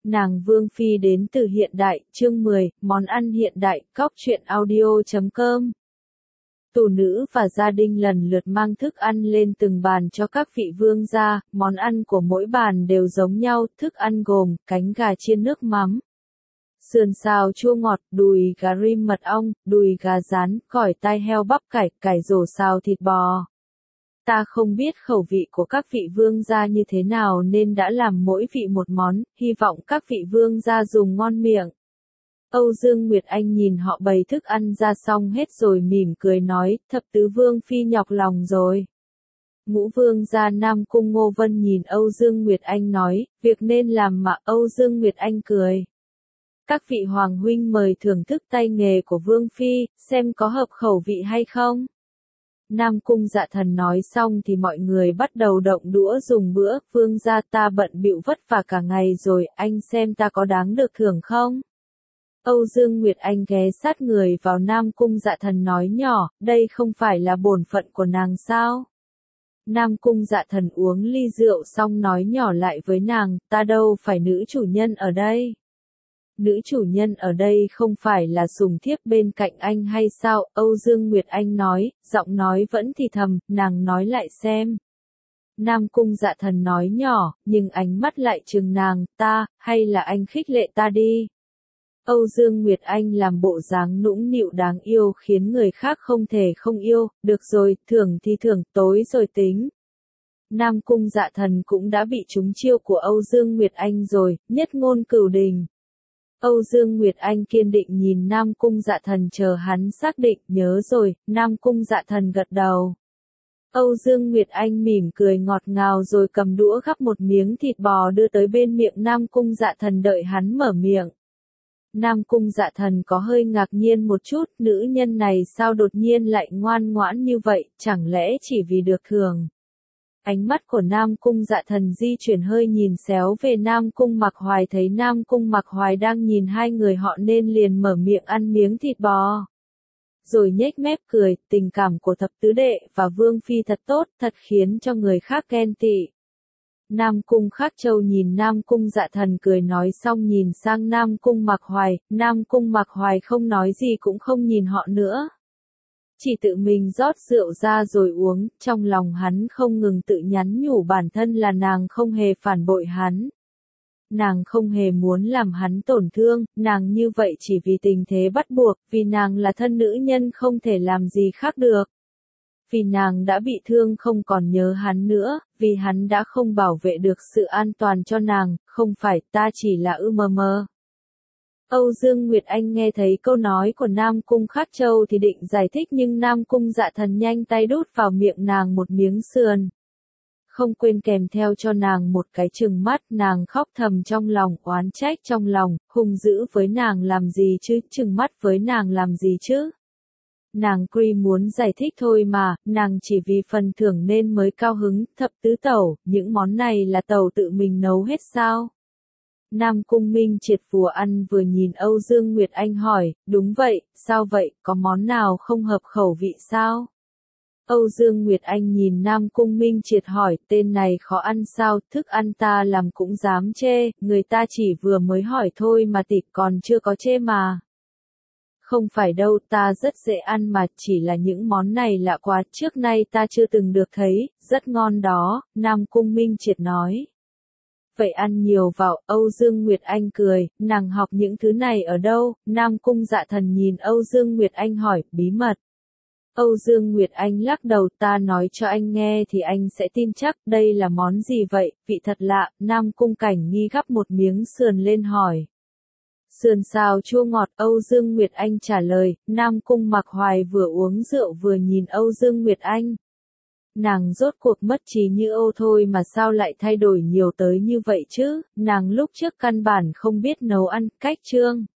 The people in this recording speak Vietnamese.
Nàng Vương Phi đến từ hiện đại, chương 10, món ăn hiện đại, cóc truyện audio.com. Tù nữ và gia đình lần lượt mang thức ăn lên từng bàn cho các vị vương gia, món ăn của mỗi bàn đều giống nhau, thức ăn gồm cánh gà chiên nước mắm, sườn xào chua ngọt, đùi gà rim mật ong, đùi gà rán, gỏi tai heo bắp cải, cải rổ xào thịt bò. Ta không biết khẩu vị của các vị vương gia như thế nào nên đã làm mỗi vị một món, hy vọng các vị vương gia dùng ngon miệng. Âu Dương Nguyệt Anh nhìn họ bày thức ăn ra xong hết rồi mỉm cười nói, thập tứ vương phi nhọc lòng rồi. Ngũ vương gia Nam Cung Ngô Vân nhìn Âu Dương Nguyệt Anh nói, việc nên làm mà. Âu Dương Nguyệt Anh cười. Các vị hoàng huynh mời thưởng thức tay nghề của vương phi, xem có hợp khẩu vị hay không. Nam Cung Dạ Thần nói xong thì mọi người bắt đầu động đũa dùng bữa, vương gia ta bận bịu vất vả cả ngày rồi, anh xem ta có đáng được thưởng không? Âu Dương Nguyệt Anh ghé sát người vào Nam Cung Dạ Thần nói nhỏ, đây không phải là bổn phận của nàng sao? Nam Cung Dạ Thần uống ly rượu xong nói nhỏ lại với nàng, ta đâu phải nữ chủ nhân ở đây. Nữ chủ nhân ở đây không phải là sùng thiếp bên cạnh anh hay sao? Âu Dương Nguyệt Anh nói, giọng nói vẫn thì thầm, nàng nói lại xem. Nam Cung Dạ Thần nói nhỏ, nhưng ánh mắt lại trừng nàng, ta, hay là anh khích lệ ta đi. Âu Dương Nguyệt Anh làm bộ dáng nũng nịu đáng yêu khiến người khác không thể không yêu, được rồi, thưởng thì thưởng, tối rồi tính. Nam Cung Dạ Thần cũng đã bị trúng chiêu của Âu Dương Nguyệt Anh rồi, nhất ngôn cửu đình. Âu Dương Nguyệt Anh kiên định nhìn Nam Cung Dạ Thần chờ hắn xác định, nhớ rồi, Nam Cung Dạ Thần gật đầu. Âu Dương Nguyệt Anh mỉm cười ngọt ngào rồi cầm đũa gắp một miếng thịt bò đưa tới bên miệng Nam Cung Dạ Thần đợi hắn mở miệng. Nam Cung Dạ Thần có hơi ngạc nhiên một chút, nữ nhân này sao đột nhiên lại ngoan ngoãn như vậy, chẳng lẽ chỉ vì được thưởng. Ánh mắt của Nam Cung Dạ Thần di chuyển hơi nhìn xéo về Nam Cung Mặc Hoài, thấy Nam Cung Mặc Hoài đang nhìn hai người họ nên liền mở miệng ăn miếng thịt bò. Rồi nhếch mép cười, tình cảm của thập tứ đệ và Vương Phi thật tốt, thật khiến cho người khác ghen tị. Nam Cung Khắc Châu nhìn Nam Cung Dạ Thần cười nói xong nhìn sang Nam Cung Mặc Hoài, Nam Cung Mặc Hoài không nói gì cũng không nhìn họ nữa. Chỉ tự mình rót rượu ra rồi uống, trong lòng hắn không ngừng tự nhắn nhủ bản thân là nàng không hề phản bội hắn. Nàng không hề muốn làm hắn tổn thương, nàng như vậy chỉ vì tình thế bắt buộc, vì nàng là thân nữ nhân không thể làm gì khác được. Vì nàng đã bị thương không còn nhớ hắn nữa, vì hắn đã không bảo vệ được sự an toàn cho nàng, không phải ta chỉ là mơ. Âu Dương Nguyệt Anh nghe thấy câu nói của Nam Cung Khắc Châu thì định giải thích nhưng Nam Cung Dạ Thần nhanh tay đút vào miệng nàng một miếng sườn. Không quên kèm theo cho nàng một cái trừng mắt, nàng khóc thầm trong lòng, oán trách trong lòng, hung dữ với nàng làm gì chứ, trừng mắt với nàng làm gì chứ. Nàng muốn giải thích thôi mà, nàng chỉ vì phần thưởng nên mới cao hứng, thập tứ tẩu, những món này là tẩu tự mình nấu hết sao? Nam Cung Minh Triệt vừa ăn vừa nhìn Âu Dương Nguyệt Anh hỏi, đúng vậy, sao vậy, có món nào không hợp khẩu vị sao? Âu Dương Nguyệt Anh nhìn Nam Cung Minh Triệt hỏi, tên này khó ăn sao, thức ăn ta làm cũng dám chê, người ta chỉ vừa mới hỏi thôi mà tịch còn chưa có chê mà. Không phải đâu, ta rất dễ ăn mà, chỉ là những món này lạ quá, trước nay ta chưa từng được thấy, rất ngon đó, Nam Cung Minh Triệt nói. Vậy ăn nhiều vào, Âu Dương Nguyệt Anh cười, nàng học những thứ này ở đâu? Nam Cung Dạ Thần nhìn Âu Dương Nguyệt Anh hỏi, bí mật. Âu Dương Nguyệt Anh lắc đầu, ta nói cho anh nghe thì anh sẽ tin chắc, đây là món gì vậy, vị thật lạ, Nam Cung Cảnh Nghi gắp một miếng sườn lên hỏi. Sườn xào chua ngọt, Âu Dương Nguyệt Anh trả lời, Nam Cung Mặc Hoài vừa uống rượu vừa nhìn Âu Dương Nguyệt Anh. Nàng rốt cuộc mất trí như Âu thôi mà sao lại thay đổi nhiều tới như vậy chứ, nàng lúc trước căn bản không biết nấu ăn, cách chương.